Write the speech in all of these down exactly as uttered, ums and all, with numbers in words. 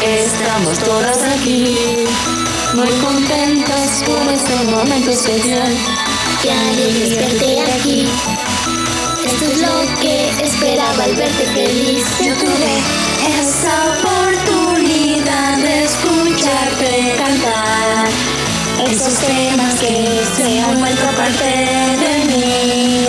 Estamos todas aquí, muy contentas por este momento especial. Ya desperté aquí, esto es lo que esperaba al verte feliz. Yo tuve esa oportunidad de escucharte cantar esos temas que se han vuelto parte de mí.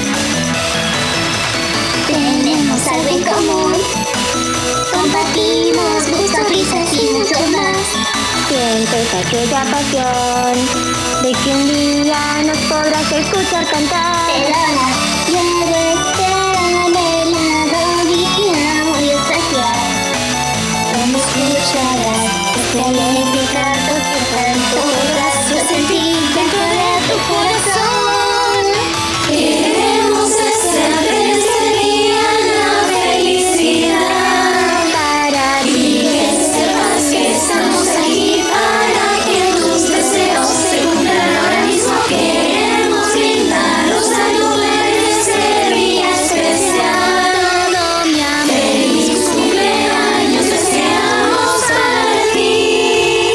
Tenemos algo en común, compartimos gustos, risas y mucho más. Sientes aquella pasión de que un día nos podrás escuchar cantar. Perdona, ya de la día muy especial. Cuando escucharás este alegre canto que tanto podrás sentir dentro de tu corazón. Queremos desear desde día la felicidad Para y ti, que sepas que estamos aquí para que tus deseos se cumplan ahora mismo. Queremos brindaros salud en este día especial. todo mi amor. Feliz cumpleaños deseamos para ti.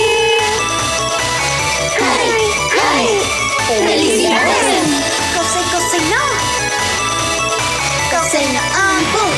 ¡Ay, ay! ¡Felicidades! Cose, cose, no. Cose, no. Ah,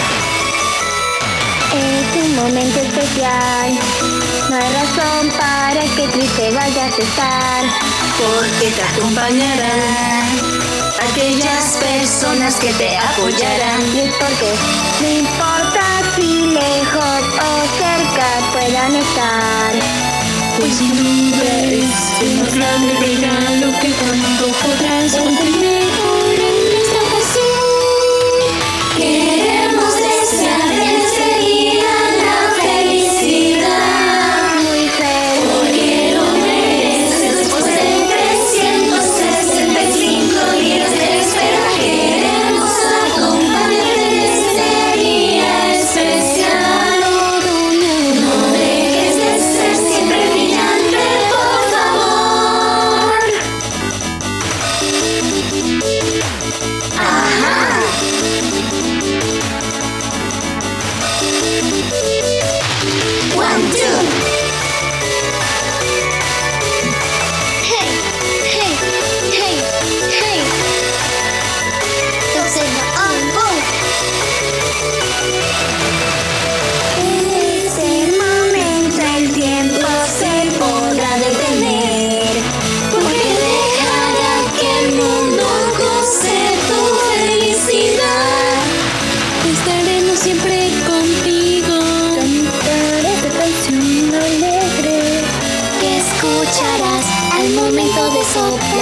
Es un momento especial, no hay razón para que triste vayas a estar. Porque te acompañarán aquellas personas que te apoyarán. Y es porque no importa si lejos o cerca puedan estar. Pues sin duda es el más grande regalo que tanto podrás obtener en esta ocasión. Queremos desear desde día la felicidad, Muy feliz. porque lo mereces después de trescientos sesenta y cinco días de espera. Queremos acompañarte en este día especial. No dejes de ser siempre brillante, por favor. Ajá. One, two. hey, hey, hey, hey. Cose, no. Ah, boom. En ese momento el tiempo se podrá detener. Porque dejará que el mundo goce tu felicidad. Estaremos siempre contigo. Cantar esta canción alegre. Que escucharás al momento de soplar.